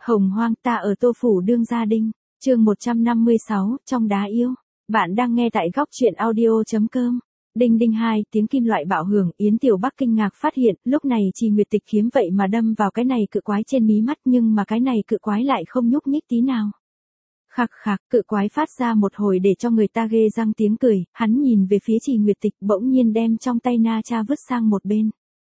Hồng hoang ta ở Tô Phủ Đương Gia Đinh, chương 156, trong đá yêu. Bạn đang nghe tại góc truyện audio.com. Đinh đinh hai, tiếng kim loại bạo hưởng, Yến Tiểu Bắc kinh ngạc phát hiện, lúc này Trì Nguyệt Tịch khiếm vậy mà đâm vào cái này cự quái trên mí mắt, nhưng mà cái này cự quái lại không nhúc nhích tí nào. Khạc khạc, cự quái phát ra một hồi để cho người ta ghê răng tiếng cười, hắn nhìn về phía Trì Nguyệt Tịch, bỗng nhiên đem trong tay na cha vứt sang một bên.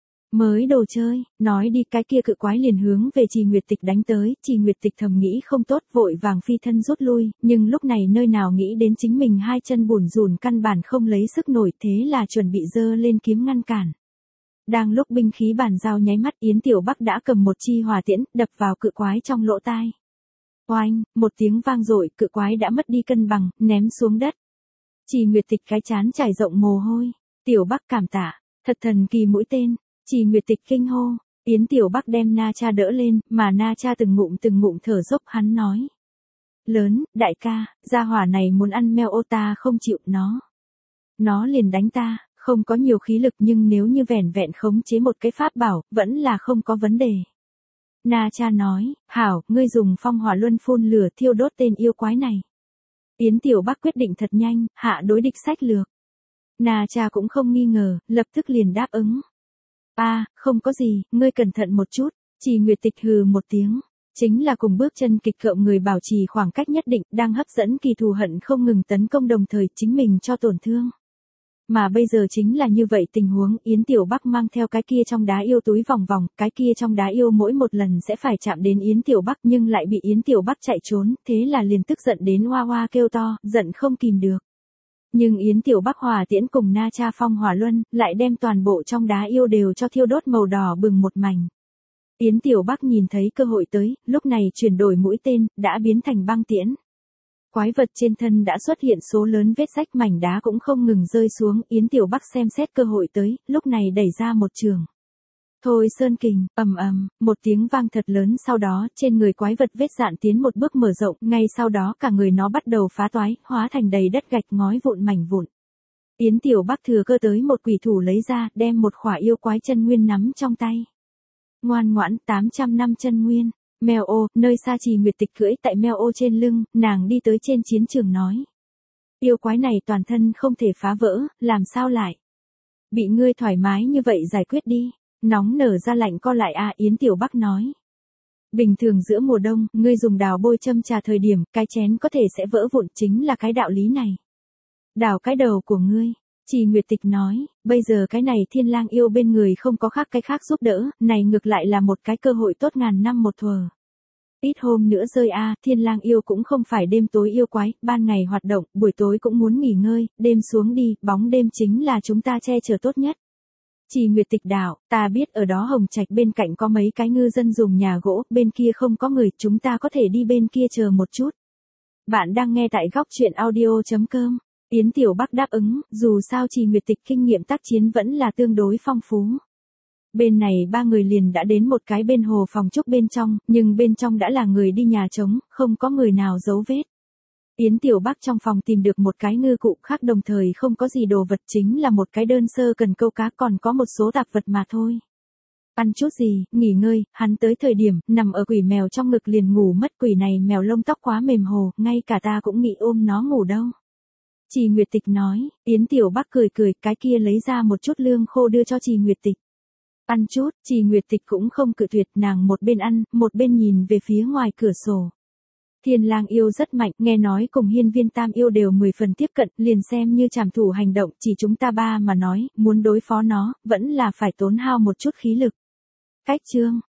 Mới đồ chơi, nói đi, cái kia cự quái liền hướng về Trì Nguyệt Tịch đánh tới. Trì Nguyệt Tịch thầm nghĩ không tốt, vội vàng phi thân rút lui, nhưng lúc này nơi nào nghĩ đến chính mình hai chân bủn rủn căn bản không lấy sức nổi, thế là chuẩn bị giơ lên kiếm ngăn cản. Đang lúc binh khí bàn giao nháy mắt, Yến Tiểu Bắc đã cầm một chi hỏa tiễn, đập vào cự quái trong lỗ tai. Oanh, một tiếng vang dội, cự quái đã mất đi cân bằng, ném xuống đất. Trì Nguyệt Tịch cái trán trải rộng mồ hôi. Tiểu Bắc cảm tạ, thật thần kỳ mũi tên. Trì Nguyệt Tịch kinh hô. Yến Tiểu Bắc đem na cha đỡ lên, mà na cha từng ngụm thở dốc, hắn nói. Lớn, đại ca, gia hỏa này muốn ăn meo ô, ta không chịu nó. Nó liền đánh ta, không có nhiều khí lực, nhưng nếu như vẻn vẹn khống chế một cái pháp bảo, vẫn là không có vấn đề. Na cha nói, hảo, ngươi dùng phong hỏa luân phun lửa thiêu đốt tên yêu quái này. Yến Tiểu Bắc quyết định thật nhanh, hạ đối địch sách lược. Na cha cũng không nghi ngờ, lập tức liền đáp ứng. Không có gì, ngươi cẩn thận một chút. Trì Nguyệt Tịch hừ một tiếng. Chính là cùng bước chân kịch cộm người bảo trì khoảng cách nhất định, đang hấp dẫn kỳ thù hận không ngừng tấn công, đồng thời chính mình cho tổn thương. Mà bây giờ chính là như vậy tình huống, Yến Tiểu Bắc mang theo cái kia trong đá yêu túi vòng vòng, cái kia trong đá yêu mỗi một lần sẽ phải chạm đến Yến Tiểu Bắc, nhưng lại bị Yến Tiểu Bắc chạy trốn, thế là liền tức giận đến hoa hoa kêu to, giận không kìm được. Nhưng Yến Tiểu Bắc hỏa tiễn cùng na cha phong hỏa luân, lại đem toàn bộ trong đá yêu đều cho thiêu đốt màu đỏ bừng một mảnh. Yến Tiểu Bắc nhìn thấy cơ hội tới, lúc này chuyển đổi mũi tên, đã biến thành băng tiễn. Quái vật trên thân đã xuất hiện số lớn vết rách, mảnh đá cũng không ngừng rơi xuống, Yến Tiểu Bắc xem xét cơ hội tới, lúc này đẩy ra một trường. Thôi sơn kình, ầm ầm, một tiếng vang thật lớn, sau đó, trên người quái vật vết dạn tiến một bước mở rộng, ngay sau đó cả người nó bắt đầu phá toái, hóa thành đầy đất gạch ngói vụn mảnh vụn. Yến Tiểu Bắc thừa cơ tới một quỷ thủ lấy ra, đem một khỏa yêu quái chân nguyên nắm trong tay. Ngoan ngoãn, 800 năm chân nguyên. Mèo ô, nơi xa Trì Nguyệt Tịch cưỡi tại mèo ô trên lưng, nàng đi tới trên chiến trường nói. Yêu quái này toàn thân không thể phá vỡ, làm sao lại? Bị ngươi thoải mái như vậy giải quyết đi. Nóng nở ra lạnh co lại Yến Tiểu Bắc nói. Bình thường giữa mùa đông, ngươi dùng đào bôi châm trà thời điểm, cái chén có thể sẽ vỡ vụn, chính là cái đạo lý này. Đào cái đầu của ngươi. Trì Nguyệt Tịch nói, bây giờ cái này thiên lang yêu bên người không có khác cái khác giúp đỡ, này ngược lại là một cái cơ hội tốt ngàn năm một thuở. Ít hôm nữa rơi thiên lang yêu cũng không phải đêm tối yêu quái, ban ngày hoạt động, buổi tối cũng muốn nghỉ ngơi, đêm xuống đi, bóng đêm chính là chúng ta che chở tốt nhất. Trì Nguyệt Tịch đạo, ta biết ở đó Hồng Trạch bên cạnh có mấy cái ngư dân dùng nhà gỗ, bên kia không có người, chúng ta có thể đi bên kia chờ một chút. Bạn đang nghe tại góc truyện audio.com. Yến Tiểu Bắc đáp ứng, dù sao Trì Nguyệt Tịch kinh nghiệm tác chiến vẫn là tương đối phong phú. Bên này ba người liền đã đến một cái bên hồ phòng trúc bên trong, nhưng bên trong đã là người đi nhà trống, không có người nào giấu vết. Yến Tiểu Bắc trong phòng tìm được một cái ngư cụ khác, đồng thời không có gì đồ vật, chính là một cái đơn sơ cần câu cá, còn có một số tạp vật mà thôi. Ăn chút gì, nghỉ ngơi, hắn tới thời điểm, nằm ở quỷ mèo trong ngực liền ngủ mất, quỷ này mèo lông tóc quá mềm hồ, ngay cả ta cũng nghĩ ôm nó ngủ đâu. Trì Nguyệt Tịch nói, Yến Tiểu Bắc cười, cái kia lấy ra một chút lương khô đưa cho Trì Nguyệt Tịch. Ăn chút, Trì Nguyệt Tịch cũng không cự tuyệt, nàng một bên ăn, một bên nhìn về phía ngoài cửa sổ. Thiên lang yêu rất mạnh, nghe nói cùng hiên viên tam yêu đều 10 phần tiếp cận, liền xem như trảm thủ hành động, chỉ chúng ta ba mà nói, muốn đối phó nó, vẫn là phải tốn hao một chút khí lực. Cách chương,